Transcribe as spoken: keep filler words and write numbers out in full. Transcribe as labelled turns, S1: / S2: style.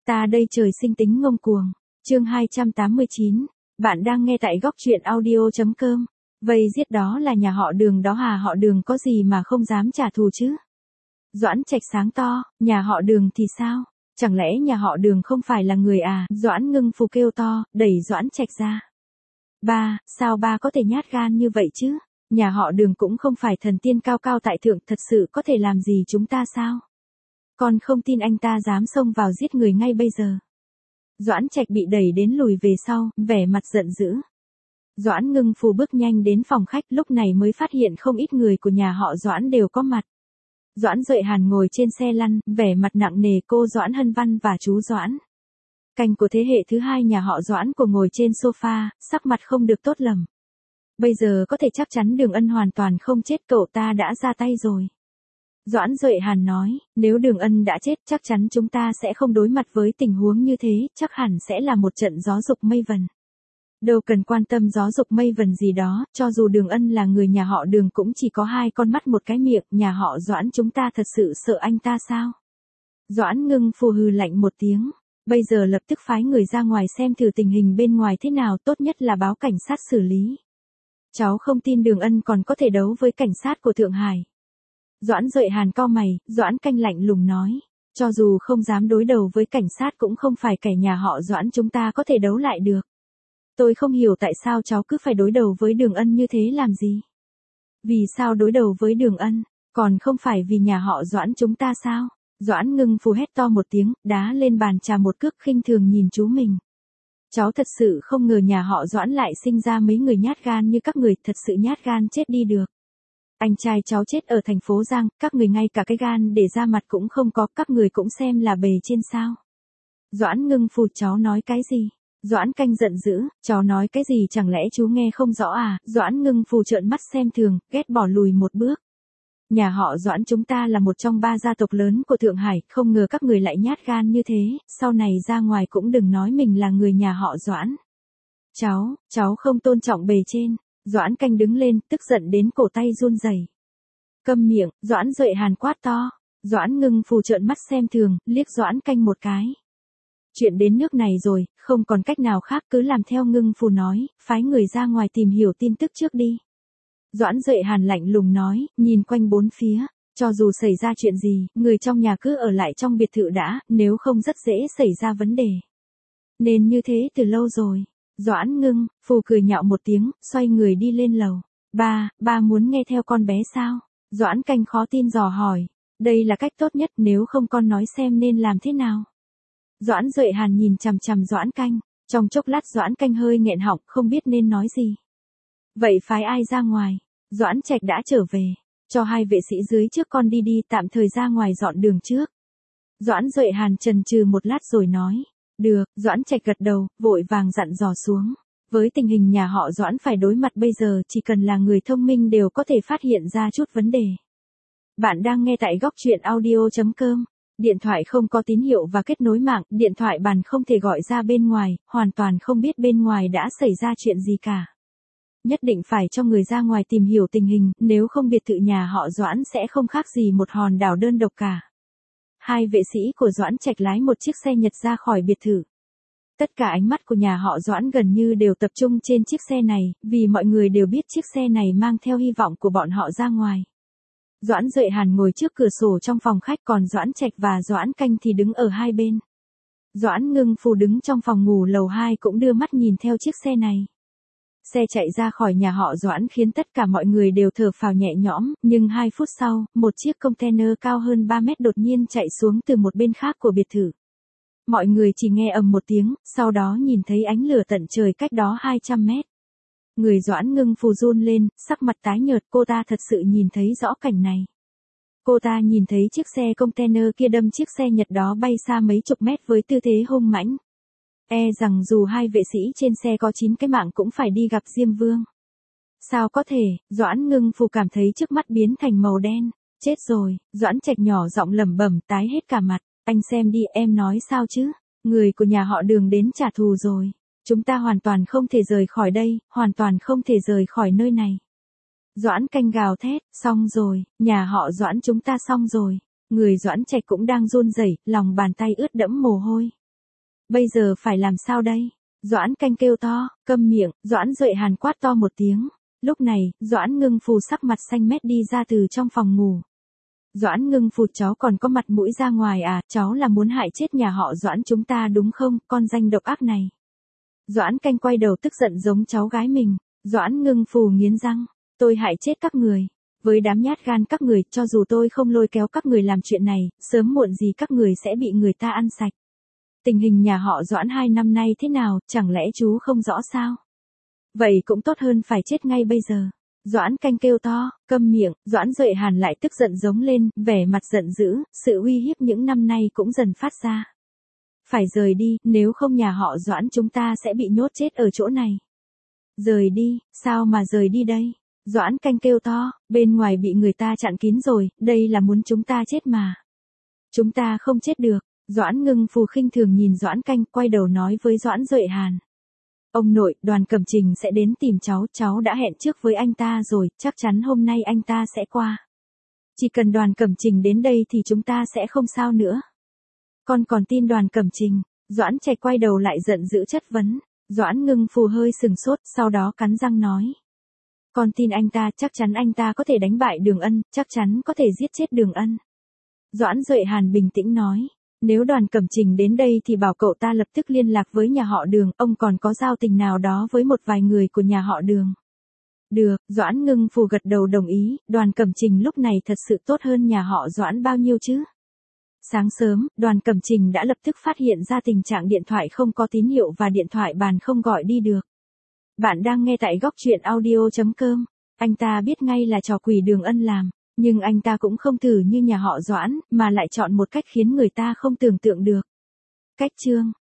S1: Ta đây trời sinh tính ngông cuồng. Chương hai trăm tám mươi chín. Bạn đang nghe tại góc truyện audio chấm com. Vây giết đó là nhà họ Đường đó hà, họ Đường có gì mà không dám trả thù chứ? Doãn Trạch sáng to, nhà họ Đường thì sao? Chẳng lẽ nhà họ Đường không phải là người à? Doãn Ngưng Phù kêu to, đẩy Doãn Trạch ra. Ba, sao ba có thể nhát gan như vậy chứ? Nhà họ Đường cũng không phải thần tiên cao cao tại thượng, thật sự có thể làm gì chúng ta sao? Con không tin anh ta dám xông vào giết người ngay bây giờ. Doãn Trạch bị đẩy đến lùi về sau, vẻ mặt giận dữ. Doãn Ngưng Phù bước nhanh đến phòng khách, lúc này mới phát hiện không ít người của nhà họ Doãn đều có mặt. Doãn Duệ Hàn ngồi trên xe lăn, vẻ mặt nặng nề, cô Doãn Hân Văn và chú Doãn Canh của thế hệ thứ hai nhà họ Doãn của ngồi trên sofa, sắc mặt không được tốt lắm. Bây giờ có thể chắc chắn Đường Ân hoàn toàn không chết, cậu ta đã ra tay rồi. Doãn Duệ Hàn nói, nếu Đường Ân đã chết chắc chắn chúng ta sẽ không đối mặt với tình huống như thế, chắc hẳn sẽ là một trận gió dục mây vần. Đâu cần quan tâm gió dục mây vần gì đó, cho dù Đường Ân là người nhà họ Đường cũng chỉ có hai con mắt một cái miệng, nhà họ Doãn chúng ta thật sự sợ anh ta sao? Doãn Ngưng Phù hừ lạnh một tiếng, bây giờ lập tức phái người ra ngoài xem thử tình hình bên ngoài thế nào, tốt nhất là báo cảnh sát xử lý. Cháu không tin Đường Ân còn có thể đấu với cảnh sát của Thượng Hải. Doãn Duệ Hàn cau mày, Doãn Canh lạnh lùng nói, cho dù không dám đối đầu với cảnh sát cũng không phải kẻ nhà họ Doãn chúng ta có thể đấu lại được. Tôi không hiểu tại sao cháu cứ phải đối đầu với Đường Ân như thế làm gì? Vì sao đối đầu với Đường Ân, còn không phải vì nhà họ Doãn chúng ta sao? Doãn Ngưng Phù hét to một tiếng, đá lên bàn trà một cước, khinh thường nhìn chú mình. Cháu thật sự không ngờ nhà họ Doãn lại sinh ra mấy người nhát gan như các người, thật sự nhát gan chết đi được. Anh trai cháu chết ở thành phố Giang, các người ngay cả cái gan để ra mặt cũng không có, các người cũng xem là bề trên sao? Doãn Ngưng Phù, cháu nói cái gì? Doãn Canh giận dữ, cháu nói cái gì chẳng lẽ chú nghe không rõ à? Doãn Ngưng Phù trợn mắt xem thường, ghét bỏ lùi một bước. Nhà họ Doãn chúng ta là một trong ba gia tộc lớn của Thượng Hải, không ngờ các người lại nhát gan như thế, sau này ra ngoài cũng đừng nói mình là người nhà họ Doãn. Cháu, cháu không tôn trọng bề trên. Doãn Canh đứng lên, tức giận đến cổ tay run rẩy. Câm miệng, Doãn Duệ Hàn quát to. Doãn Ngưng Phù trợn mắt xem thường, liếc Doãn Canh một cái. Chuyện đến nước này rồi, không còn cách nào khác, cứ làm theo Ngưng Phù nói, phái người ra ngoài tìm hiểu tin tức trước đi. Doãn Duệ Hàn lạnh lùng nói, nhìn quanh bốn phía, cho dù xảy ra chuyện gì, người trong nhà cứ ở lại trong biệt thự đã, nếu không rất dễ xảy ra vấn đề. Nên như thế từ lâu rồi. Doãn Ngưng Phù cười nhạo một tiếng, xoay người đi lên lầu. Ba, ba muốn nghe theo con bé sao? Doãn Canh khó tin dò hỏi. Đây là cách tốt nhất, nếu không con nói xem nên làm thế nào? Doãn Duệ Hàn nhìn chằm chằm Doãn Canh, trong chốc lát Doãn Canh hơi nghẹn họng, không biết nên nói gì. Vậy phái ai ra ngoài? Doãn Trạch đã trở về, cho hai vệ sĩ dưới trước con đi đi, tạm thời ra ngoài dọn đường trước. Doãn Duệ Hàn chần chừ một lát rồi nói. Được, Doãn Trạch gật đầu, vội vàng dặn dò xuống. Với tình hình nhà họ Doãn phải đối mặt bây giờ, chỉ cần là người thông minh đều có thể phát hiện ra chút vấn đề. Bạn đang nghe tại góc truyện audio chấm com. Điện thoại không có tín hiệu và kết nối mạng, điện thoại bàn không thể gọi ra bên ngoài, hoàn toàn không biết bên ngoài đã xảy ra chuyện gì cả. Nhất định phải cho người ra ngoài tìm hiểu tình hình, nếu không biệt thự nhà họ Doãn sẽ không khác gì một hòn đảo đơn độc cả. Hai vệ sĩ của Doãn Trạch lái một chiếc xe Nhật ra khỏi biệt thự. Tất cả ánh mắt của nhà họ Doãn gần như đều tập trung trên chiếc xe này, vì mọi người đều biết chiếc xe này mang theo hy vọng của bọn họ ra ngoài. Doãn Duệ Hàn ngồi trước cửa sổ trong phòng khách, còn Doãn Trạch và Doãn Canh thì đứng ở hai bên. Doãn Ngưng Phù đứng trong phòng ngủ lầu hai cũng đưa mắt nhìn theo chiếc xe này. Xe chạy ra khỏi nhà họ Doãn khiến tất cả mọi người đều thở phào nhẹ nhõm, nhưng hai phút sau, một chiếc container cao hơn ba mét đột nhiên chạy xuống từ một bên khác của biệt thự. Mọi người chỉ nghe ầm một tiếng, sau đó nhìn thấy ánh lửa tận trời cách đó hai trăm mét. Người Doãn Ngưng Phù run lên, sắc mặt tái nhợt, cô ta thật sự nhìn thấy rõ cảnh này. Cô ta nhìn thấy chiếc xe container kia đâm chiếc xe Nhật đó bay xa mấy chục mét với tư thế hung mãnh. E rằng dù hai vệ sĩ trên xe có chín cái mạng cũng phải đi gặp Diêm Vương. Sao có thể? Doãn Ngưng Phù cảm thấy trước mắt biến thành màu đen. Chết rồi, Doãn Trạch nhỏ giọng lẩm bẩm, tái hết cả mặt. Anh xem đi, em nói sao chứ? Người của nhà họ Đường đến trả thù rồi. Chúng ta hoàn toàn không thể rời khỏi đây, hoàn toàn không thể rời khỏi nơi này. Doãn Canh gào thét, xong rồi, nhà họ Doãn chúng ta xong rồi. Người Doãn Trạch cũng đang run rẩy, lòng bàn tay ướt đẫm mồ hôi. Bây giờ phải làm sao đây? Doãn Canh kêu to, câm miệng, Doãn Duệ Hàn quát to một tiếng. Lúc này, Doãn Ngưng Phù sắc mặt xanh mét đi ra từ trong phòng ngủ. Doãn Ngưng Phù, cháu còn có mặt mũi ra ngoài à, cháu là muốn hại chết nhà họ Doãn chúng ta đúng không, con danh độc ác này. Doãn Canh quay đầu tức giận giống cháu gái mình. Doãn Ngưng Phù nghiến răng, tôi hại chết các người. Với đám nhát gan các người, cho dù tôi không lôi kéo các người làm chuyện này, sớm muộn gì các người sẽ bị người ta ăn sạch. Tình hình nhà họ Doãn hai năm nay thế nào, chẳng lẽ chú không rõ sao? Vậy cũng tốt hơn phải chết ngay bây giờ. Doãn Canh kêu to, câm miệng, Doãn Duệ Hàn lại tức giận giống lên, vẻ mặt giận dữ, sự uy hiếp những năm nay cũng dần phát ra. Phải rời đi, nếu không nhà họ Doãn chúng ta sẽ bị nhốt chết ở chỗ này. Rời đi, sao mà rời đi đây? Doãn Canh kêu to, bên ngoài bị người ta chặn kín rồi, đây là muốn chúng ta chết mà. Chúng ta không chết được. Doãn Ngưng Phù khinh thường nhìn Doãn Canh, quay đầu nói với Doãn Duệ Hàn. Ông nội, Đoàn Cẩm Trình sẽ đến tìm cháu, cháu đã hẹn trước với anh ta rồi, chắc chắn hôm nay anh ta sẽ qua. Chỉ cần Đoàn Cẩm Trình đến đây thì chúng ta sẽ không sao nữa. Con còn tin Đoàn Cẩm Trình? Doãn Trạch quay đầu lại giận dữ chất vấn. Doãn Ngưng Phù hơi sừng sốt, sau đó cắn răng nói. Con tin anh ta, chắc chắn anh ta có thể đánh bại Đường Ân, chắc chắn có thể giết chết Đường Ân. Doãn Duệ Hàn bình tĩnh nói. Nếu Đoàn Cẩm Trình đến đây thì bảo cậu ta lập tức liên lạc với nhà họ Đường, ông còn có giao tình nào đó với một vài người của nhà họ Đường. Được, Doãn Ngưng Phù gật đầu đồng ý, Đoàn Cẩm Trình lúc này thật sự tốt hơn nhà họ Doãn bao nhiêu chứ? Sáng sớm, Đoàn Cẩm Trình đã lập tức phát hiện ra tình trạng điện thoại không có tín hiệu và điện thoại bàn không gọi đi được. Bạn đang nghe tại góc truyện audio chấm com. Anh ta biết ngay là trò quỷ Đường Ân làm. Nhưng anh ta cũng không thử như nhà họ Doãn, mà lại chọn một cách khiến người ta không tưởng tượng được. Cách chương